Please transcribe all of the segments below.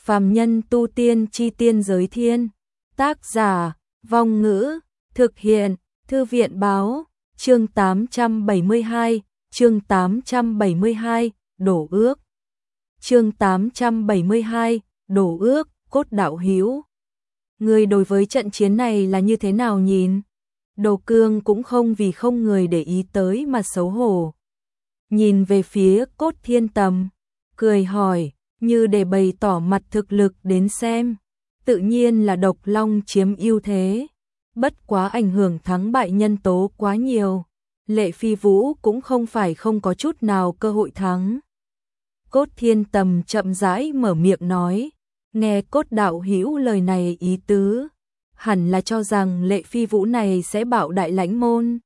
Phàm nhân tu tiên chi tiên giới thiên. Tác giả, Vong Ngữ, thực hiện, Thư viện báo, chương 872, chương 872, đổ ước. Chương 872, đổ ước, Cốt đạo hữu. Người đối với trận chiến này là như thế nào nhìn? Đồ Cương cũng không vì không người để ý tới mà xấu hổ. Nhìn về phía Cốt Thiên Tầm, cười hỏi, như để bày tỏ mặt thực lực đến xem. Tự nhiên là Độc Long chiếm ưu thế. Bất quá ảnh hưởng thắng bại nhân tố quá nhiều. Lệ Phi Vũ cũng không phải không có chút nào cơ hội thắng. Cốt Thiên Tầm chậm rãi mở miệng nói, nghe Cốt đạo hữu lời này ý tứ, hẳn là cho rằng Lệ Phi Vũ này sẽ bảo đại lãnh môn.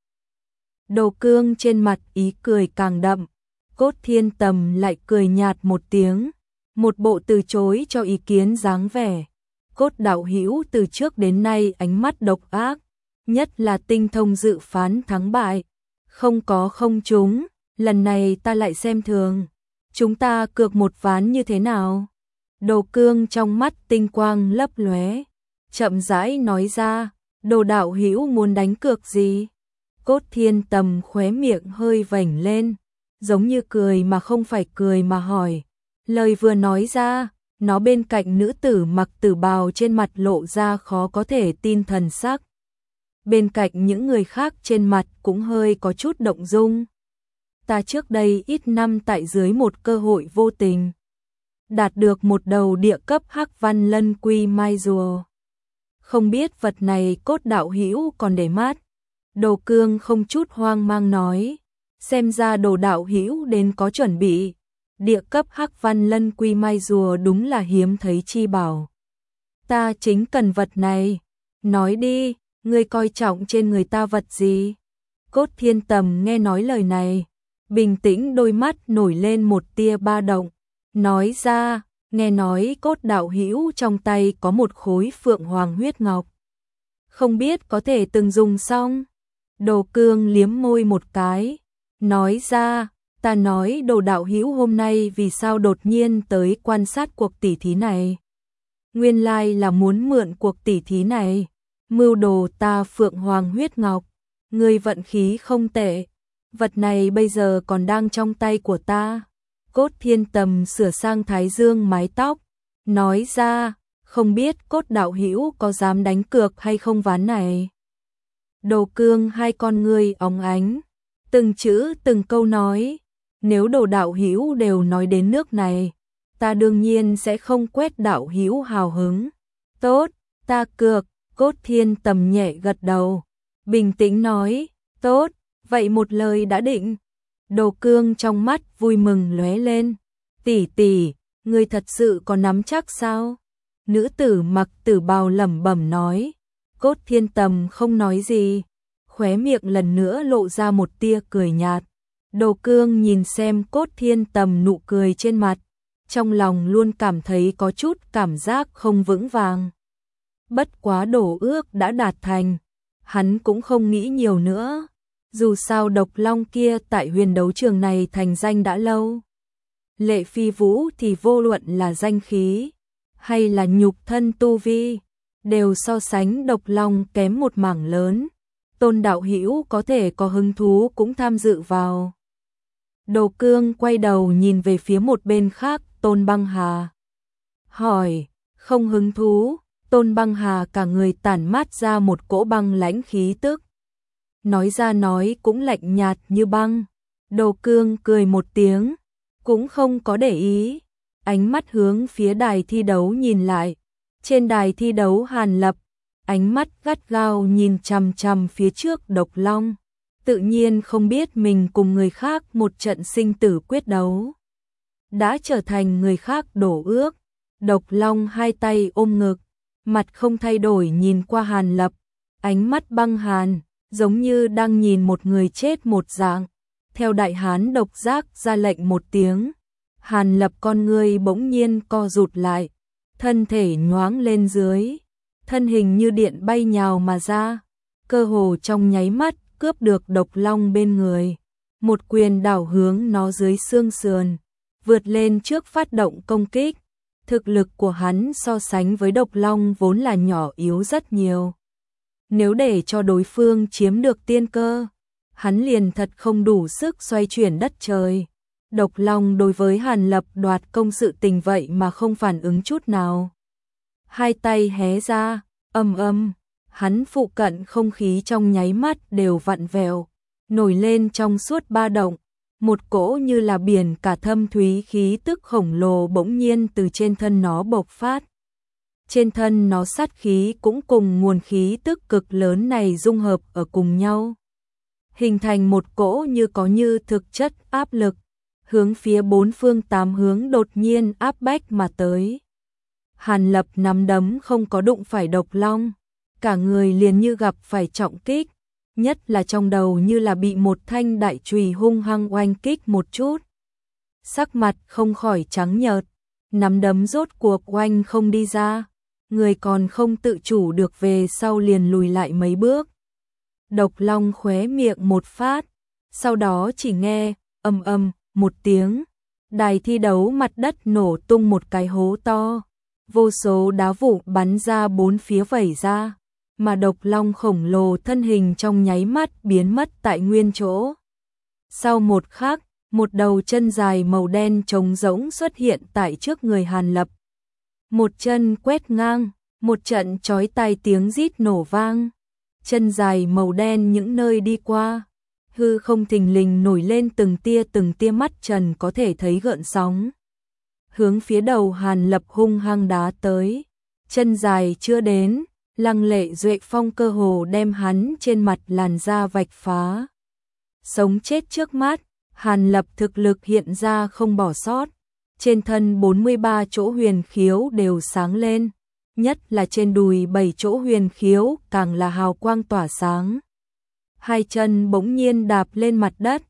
Đồ Cương trên mặt ý cười càng đậm, Cốt Thiên Tầm lại cười nhạt một tiếng, một bộ từ chối cho ý kiến dáng vẻ. Cốt đạo hữu từ trước đến nay ánh mắt độc ác, nhất là tinh thông dự phán thắng bại, không có không trúng, lần này ta lại xem thường. Chúng ta cược một ván như thế nào? Đồ Cương trong mắt tinh quang lấp lóe, chậm rãi nói ra, Đồ đạo hữu muốn đánh cược gì? Cốt Thiên Tầm khóe miệng hơi vểnh lên, giống như cười mà không phải cười mà hỏi. Lời vừa nói ra, nó bên cạnh nữ tử mặc tử bào trên mặt lộ ra khó có thể tin thần sắc. Bên cạnh những người khác trên mặt cũng hơi có chút động dung. Ta trước đây ít năm tại dưới một cơ hội vô tình, đạt được một đầu địa cấp hắc văn lân quy mai rùa. Không biết vật này Cốt đạo hữu còn để mắt. Đồ Cương không chút hoang mang nói, xem ra Đồ đạo hữu đến có chuẩn bị. Địa cấp hắc văn lân quy mai rùa đúng là hiếm thấy chi bảo. Ta chính cần vật này. Nói đi, ngươi coi trọng trên người ta vật gì? Cốt Thiên Tầm nghe nói lời này, bình tĩnh đôi mắt nổi lên một tia ba động, nói ra, nghe nói Cốt đạo hữu trong tay có một khối phượng hoàng huyết ngọc. Không biết có thể từng dùng xong? Đồ Cương liếm môi một cái, nói ra, ta nói Đồ đạo hữu hôm nay vì sao đột nhiên tới quan sát cuộc tỉ thí này? Nguyên lai là muốn mượn cuộc tỉ thí này, mưu đồ ta phượng hoàng huyết ngọc. Ngươi vận khí không tệ, vật này bây giờ còn đang trong tay của ta. Cốt Thiên Tầm sửa sang thái dương mái tóc, nói ra, không biết Cốt đạo hữu có dám đánh cược hay không ván này? Đồ Cương hai con ngươi óng ánh, từng chữ từng câu nói, nếu Đồ đạo hữu đều nói đến nước này, ta đương nhiên sẽ không quét đạo hữu hào hứng. Tốt, ta cược. Cốt Thiên Tầm nhẹ gật đầu, bình tĩnh nói, tốt, vậy một lời đã định. Đồ Cương trong mắt vui mừng lóe lên, tỷ tỷ, ngươi thật sự có nắm chắc sao? Nữ tử mặc tử bào lẩm bẩm nói. Cốt Thiên Tầm không nói gì, khóe miệng lần nữa lộ ra một tia cười nhạt. Đồ Cương nhìn xem Cốt Thiên Tầm nụ cười trên mặt, trong lòng luôn cảm thấy có chút cảm giác không vững vàng. Bất quá đổ ước đã đạt thành, hắn cũng không nghĩ nhiều nữa. Dù sao Độc Long kia tại huyền đấu trường này thành danh đã lâu. Lệ Phi Vũ thì vô luận là danh khí, hay là nhục thân tu vi, đều so sánh Độc Long kém một mảng lớn. Tôn đạo hữu có thể có hứng thú cũng tham dự vào. Đồ Cương quay đầu nhìn về phía một bên khác, Tôn Băng Hà. Hỏi, không hứng thú? Tôn Băng Hà cả người tản mát ra một cỗ băng lãnh khí tức. Nói ra nói cũng lạnh nhạt như băng. Đồ Cương cười một tiếng, cũng không có để ý. Ánh mắt hướng phía đài thi đấu nhìn lại. Trên đài thi đấu Hàn Lập, ánh mắt gắt gao nhìn chằm chằm phía trước Độc Long. Tự nhiên không biết mình cùng người khác một trận sinh tử quyết đấu, đã trở thành người khác đổ ước. Độc Long hai tay ôm ngực, mặt không thay đổi nhìn qua Hàn Lập, ánh mắt băng hàn, giống như đang nhìn một người chết một dạng. Theo đại hán độc giác ra lệnh một tiếng, Hàn Lập con ngươi bỗng nhiên co rụt lại, thân thể nhoáng lên dưới, thân hình như điện bay nhào mà ra, cơ hồ trong nháy mắt cướp được Độc Long bên người, một quyền đảo hướng nó dưới xương sườn, vượt lên trước phát động công kích. Thực lực của hắn so sánh với độc long vốn là nhỏ yếu rất nhiều. Nếu để cho đối phương chiếm được tiên cơ, hắn liền thật không đủ sức xoay chuyển đất trời. Độc long đối với Hàn Lập đoạt công sự tình vậy mà không phản ứng chút nào. Hai tay hé ra, hắn phụ cận không khí trong nháy mắt đều vặn vẹo, nổi lên trong suốt ba động. Một cỗ như là biển cả thâm thúy khí tức khổng lồ bỗng nhiên từ trên thân nó bộc phát. Trên thân nó sát khí cũng cùng nguồn khí tức cực lớn này dung hợp ở cùng nhau, hình thành một cỗ như có như thực chất áp lực, hướng phía bốn phương tám hướng đột nhiên áp bách mà tới. Hàn Lập nắm đấm không có đụng phải độc long, cả người liền như gặp phải trọng kích, nhất là trong đầu như là bị một thanh đại chùy hung hăng oanh kích một chút. Sắc mặt không khỏi trắng nhợt, nắm đấm rốt cuộc oanh không đi ra, người còn không tự chủ được về sau liền lùi lại mấy bước. Độc long khóe miệng một phát, sau đó chỉ nghe một tiếng, đài thi đấu mặt đất nổ tung một cái hố to, vô số đá vụn bắn ra bốn phía vẩy ra, mà độc long khổng lồ thân hình trong nháy mắt biến mất tại nguyên chỗ. Sau một khắc, một đầu chân dài màu đen trống rỗng xuất hiện tại trước người Hàn Lập. Một chân quét ngang, một trận chói tai tiếng rít nổ vang. Chân dài màu đen những nơi đi qua, hư không thình lình nổi lên từng tia mắt trần có thể thấy gợn sóng. Hướng phía đầu Hàn Lập hung hăng đá tới, chân dài chưa đến, lăng lệ duệ phong cơ hồ đem hắn trên mặt làn da vạch phá. Sống chết trước mắt, Hàn Lập thực lực hiện ra không bỏ sót, trên thân 43 chỗ huyền khiếu đều sáng lên, nhất là trên đùi 7 chỗ huyền khiếu càng là hào quang tỏa sáng. Hai chân bỗng nhiên đạp lên mặt đất,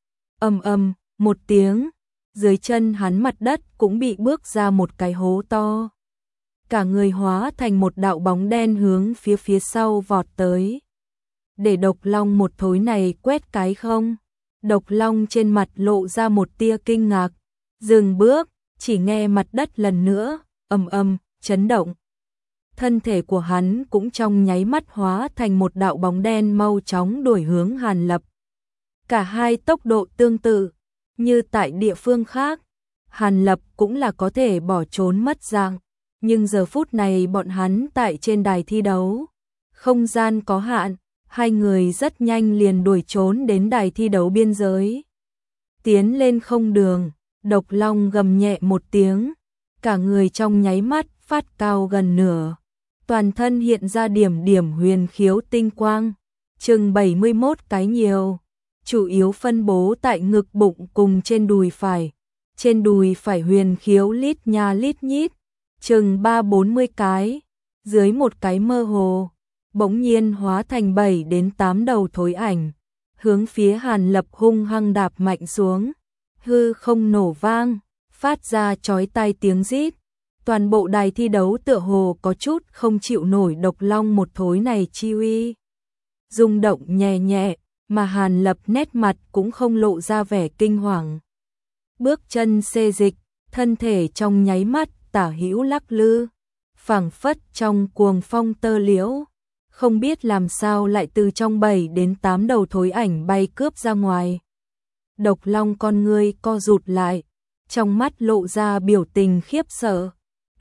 một tiếng, dưới chân hắn mặt đất cũng bị bước ra một cái hố to. Cả người hóa thành một đạo bóng đen hướng phía sau vọt tới. Để độc long một thối này quét cái không? Độc long trên mặt lộ ra một tia kinh ngạc, dừng bước, chỉ nghe mặt đất lần nữa, chấn động. Thân thể của hắn cũng trong nháy mắt hóa thành một đạo bóng đen mau chóng đuổi hướng Hàn Lập. Cả hai tốc độ tương tự, như tại địa phương khác, Hàn Lập cũng là có thể bỏ trốn mất dạng, nhưng giờ phút này bọn hắn tại trên đài thi đấu, không gian có hạn, hai người rất nhanh liền đuổi trốn đến đài thi đấu biên giới. Tiến lên không đường, độc long gầm nhẹ một tiếng, cả người trong nháy mắt phát cao gần nửa. Toàn thân hiện ra điểm huyền khiếu tinh quang, chừng 71 cái nhiều, chủ yếu phân bố tại ngực bụng cùng trên đùi phải. Trên đùi phải huyền khiếu lít nha lít nhít, chừng 3-40 cái, dưới một cái mơ hồ, bỗng nhiên hóa thành 7 đến 8 đầu thối ảnh, hướng phía Hàn Lập hung hăng đạp mạnh xuống, hư không nổ vang, phát ra chói tai tiếng rít. Toàn bộ đài thi đấu tựa hồ có chút không chịu nổi độc long một thối này chi uy. Rung động nhẹ nhẹ, mà Hàn Lập nét mặt cũng không lộ ra vẻ kinh hoàng. Bước chân xê dịch, thân thể trong nháy mắt tả hữu lắc lư, phảng phất trong cuồng phong tơ liễu, không biết làm sao lại từ trong 7 đến 8 đầu thối ảnh bay cướp ra ngoài. Độc long con ngươi co rụt lại, trong mắt lộ ra biểu tình khiếp sợ.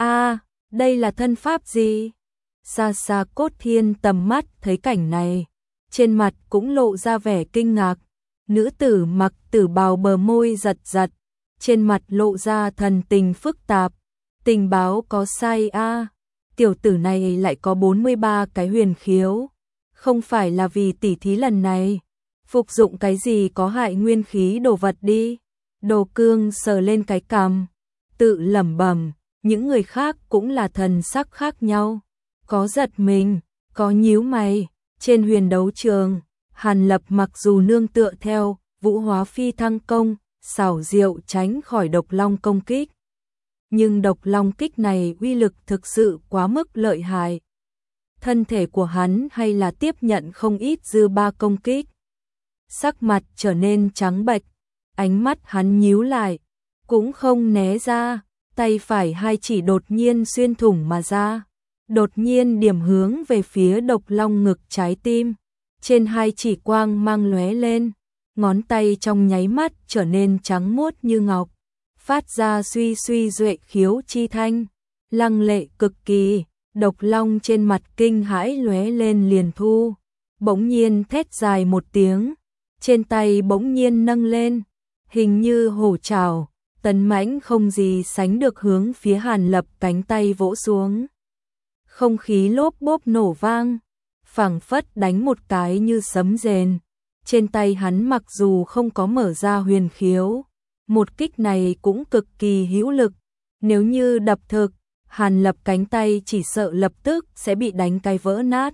Đây là thân pháp gì? Xa xa Cốt Thiên tầm mắt thấy cảnh này, trên mặt cũng lộ ra vẻ kinh ngạc. Nữ tử mặc tử bào bờ môi giật giật, trên mặt lộ ra thần tình phức tạp. Tình báo có sai tiểu tử này lại có 43 cái huyền khiếu, không phải là vì tỉ thí lần này phục dụng cái gì có hại nguyên khí đồ vật đi. Đồ Cương sờ lên cái cằm, tự lẩm bẩm. Những người khác cũng là thần sắc khác nhau, có giật mình, có nhíu mày. Trên huyền đấu trường, Hàn Lập mặc dù nương tựa theo Vũ Hóa Phi Thăng công, xảo diệu tránh khỏi độc long công kích, nhưng độc long kích này uy lực thực sự quá mức lợi hại. Thân thể của hắn hay là tiếp nhận không ít dư ba công kích. Sắc mặt trở nên trắng bệch, ánh mắt hắn nhíu lại, cũng không né ra. tay phải hai chỉ đột nhiên xuyên thủng mà ra, đột nhiên điểm hướng về phía Độc Long ngực trái tim. Trên hai chỉ quang mang lóe lên, ngón tay trong nháy mắt trở nên trắng muốt như ngọc, phát ra suy suy duệ khiếu chi thanh, lăng lệ cực kỳ. Độc Long trên mặt kinh hãi lóe lên liền thu, bỗng nhiên thét dài một tiếng, trên tay bỗng nhiên nâng lên, hình như hổ trảo, tấn mãnh không gì sánh được hướng phía Hàn Lập cánh tay vỗ xuống. Không khí lốp bốp nổ vang, phảng phất đánh một cái như sấm rền. Trên tay hắn mặc dù không có mở ra huyền khiếu, một kích này cũng cực kỳ hữu lực, nếu như đập thực, Hàn Lập cánh tay chỉ sợ lập tức sẽ bị đánh cái vỡ nát.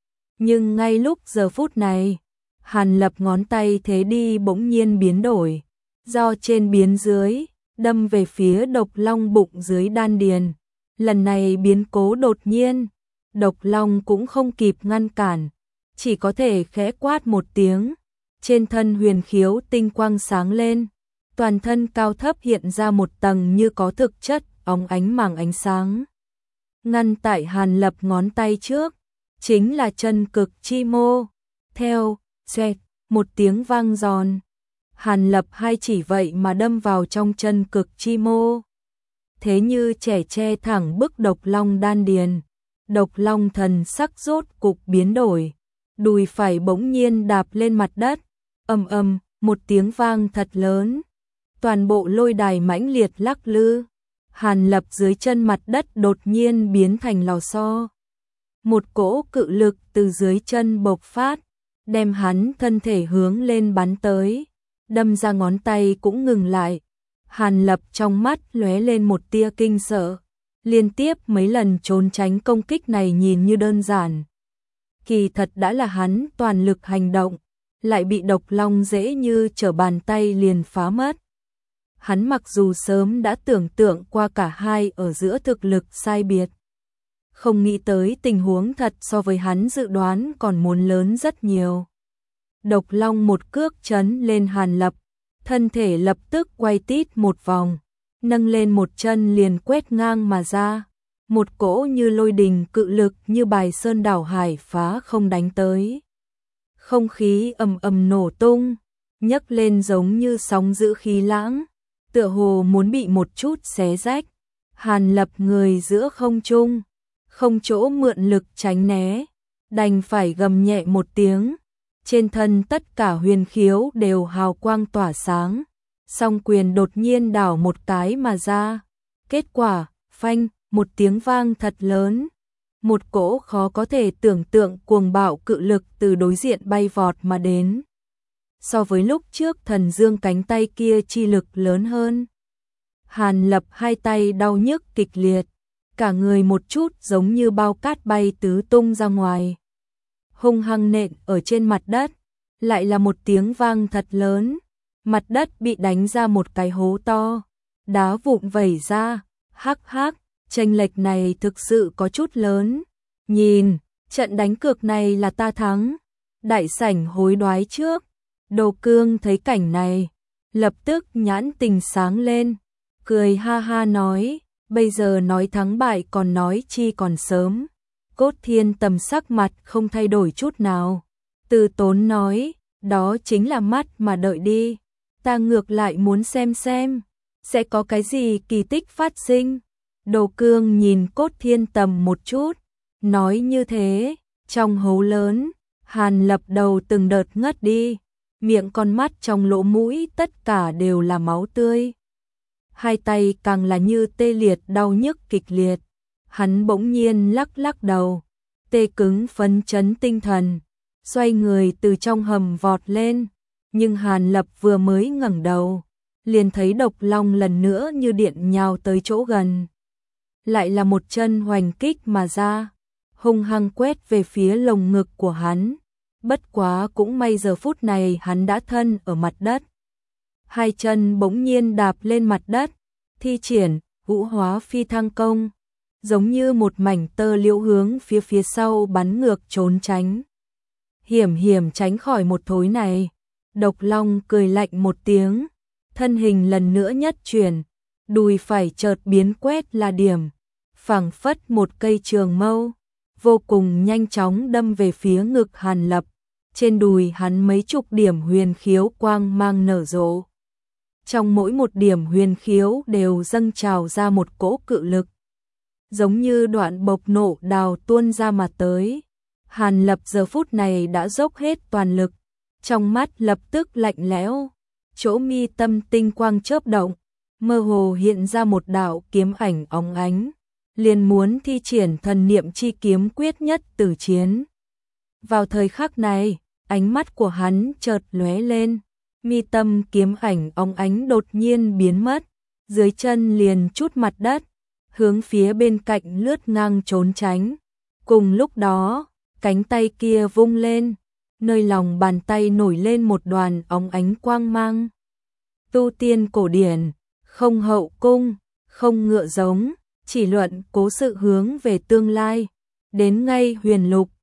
Nhưng ngay lúc giờ phút này, Hàn Lập ngón tay thế đi bỗng nhiên biến đổi, do trên biến dưới, đâm về phía Độc Long bụng dưới đan điền. Lần này biến cố đột nhiên, Độc Long cũng không kịp ngăn cản, chỉ có thể khẽ quát một tiếng, trên thân huyền khiếu tinh quang sáng lên, toàn thân cao thấp hiện ra một tầng như có thực chất, óng ánh màng ánh sáng. Ngăn tại Hàn Lập ngón tay trước, chính là chân cực chi mô. Theo, xoẹt, một tiếng vang giòn, Hàn Lập hai chỉ vậy mà đâm vào trong chân cực chi mô. Thế như trẻ tre thẳng bức Độc Long đan điền, Độc Long thần sắc rốt cục biến đổi, đùi phải bỗng nhiên đạp lên mặt đất, ầm ầm, một tiếng vang thật lớn, toàn bộ lôi đài mãnh liệt lắc lư. Hàn Lập dưới chân mặt đất đột nhiên biến thành lò xo. Một cỗ cự lực từ dưới chân bộc phát, đem hắn thân thể hướng lên bắn tới, đâm ra ngón tay cũng ngừng lại. Hàn Lập trong mắt lóe lên một tia kinh sợ, liên tiếp mấy lần trốn tránh công kích này nhìn như đơn giản. Kỳ thật đã là hắn toàn lực hành động, lại bị Độc Long dễ như trở bàn tay liền phá mất. Hắn mặc dù sớm đã tưởng tượng qua cả hai ở giữa thực lực sai biệt, không nghĩ tới tình huống thật so với hắn dự đoán còn muốn lớn rất nhiều. Độc Long một cước chấn lên Hàn Lập, thân thể lập tức quay tít một vòng, nâng lên một chân liền quét ngang mà ra, một cỗ như lôi đình cự lực như bài sơn đảo hải phá không đánh tới. Không khí ầm ầm nổ tung, nhấc lên giống như sóng dữ khí lãng, tựa hồ muốn bị một chút xé rách. Hàn Lập người giữa không trung, không chỗ mượn lực tránh né, đành phải gầm nhẹ một tiếng, trên thân tất cả huyền khiếu đều hào quang tỏa sáng, song quyền đột nhiên đảo một cái mà ra. Kết quả, phanh, một tiếng vang thật lớn, một cỗ khó có thể tưởng tượng cuồng bạo cự lực từ đối diện bay vọt mà đến. So với lúc trước Thần Dương cánh tay kia chi lực lớn hơn. Hàn Lập hai tay đau nhức kịch liệt, cả người một chút giống như bao cát bay tứ tung ra ngoài, hung hăng nện ở trên mặt đất, lại là một tiếng vang thật lớn, mặt đất bị đánh ra một cái hố to, đá vụn vẩy ra. Hắc hắc, chênh lệch này thực sự có chút lớn. Nhìn, trận đánh cược này là ta thắng. Đại sảnh hối đoái trước. Đồ Cương thấy cảnh này, lập tức nhãn tình sáng lên, cười ha ha nói, bây giờ nói thắng bại còn nói chi còn sớm. Cốt Thiên Tầm sắc mặt không thay đổi chút nào, từ tốn nói, đó chính là mắt mà đợi đi, ta ngược lại muốn xem sẽ có cái gì kỳ tích phát sinh. Đồ Cương nhìn Cốt Thiên Tầm một chút, nói như thế, trong hố lớn, Hàn Lập đầu từng đợt ngất đi, miệng con mắt trong lỗ mũi tất cả đều là máu tươi. Hai tay càng là như tê liệt đau nhức kịch liệt, hắn bỗng nhiên lắc lắc đầu, tê cứng phấn chấn tinh thần, xoay người từ trong hầm vọt lên, nhưng Hàn Lập vừa mới ngẩng đầu, liền thấy Độc Long lần nữa như điện nhào tới chỗ gần. Lại là một chân hoành kích mà ra, hung hăng quét về phía lồng ngực của hắn. Bất quá cũng may giờ phút này hắn đã thân ở mặt đất. Hai chân bỗng nhiên đạp lên mặt đất, thi triển Vũ Hóa Phi Thăng công, giống như một mảnh tơ liễu hướng phía sau bắn ngược trốn tránh. Hiểm hiểm tránh khỏi một thối này, Độc Long cười lạnh một tiếng, thân hình lần nữa nhất chuyển, đùi phải chợt biến quét là điểm, phảng phất một cây trường mâu, vô cùng nhanh chóng đâm về phía ngực Hàn Lập. Trên đùi hắn mấy chục điểm huyền khiếu quang mang nở rộ. Trong mỗi một điểm huyền khiếu đều dâng trào ra một cỗ cự lực, giống như đoạn bộc nộ đào tuôn ra mà tới. Hàn Lập giờ phút này đã dốc hết toàn lực, trong mắt lập tức lạnh lẽo, chỗ mi tâm tinh quang chớp động, mơ hồ hiện ra một đạo kiếm ảnh óng ánh, liền muốn thi triển thần niệm chi kiếm quyết nhất tử chiến. Vào thời khắc này, ánh mắt của hắn chợt lóe lên, mi tâm kiếm ảnh óng ánh đột nhiên biến mất, dưới chân liền chút mặt đất, hướng phía bên cạnh lướt ngang trốn tránh. Cùng lúc đó, cánh tay kia vung lên, nơi lòng bàn tay nổi lên một đoàn óng ánh quang mang. Tu tiên cổ điển, không hậu cung, không ngựa giống, chỉ luận cố sự hướng về tương lai, đến ngay huyền lục,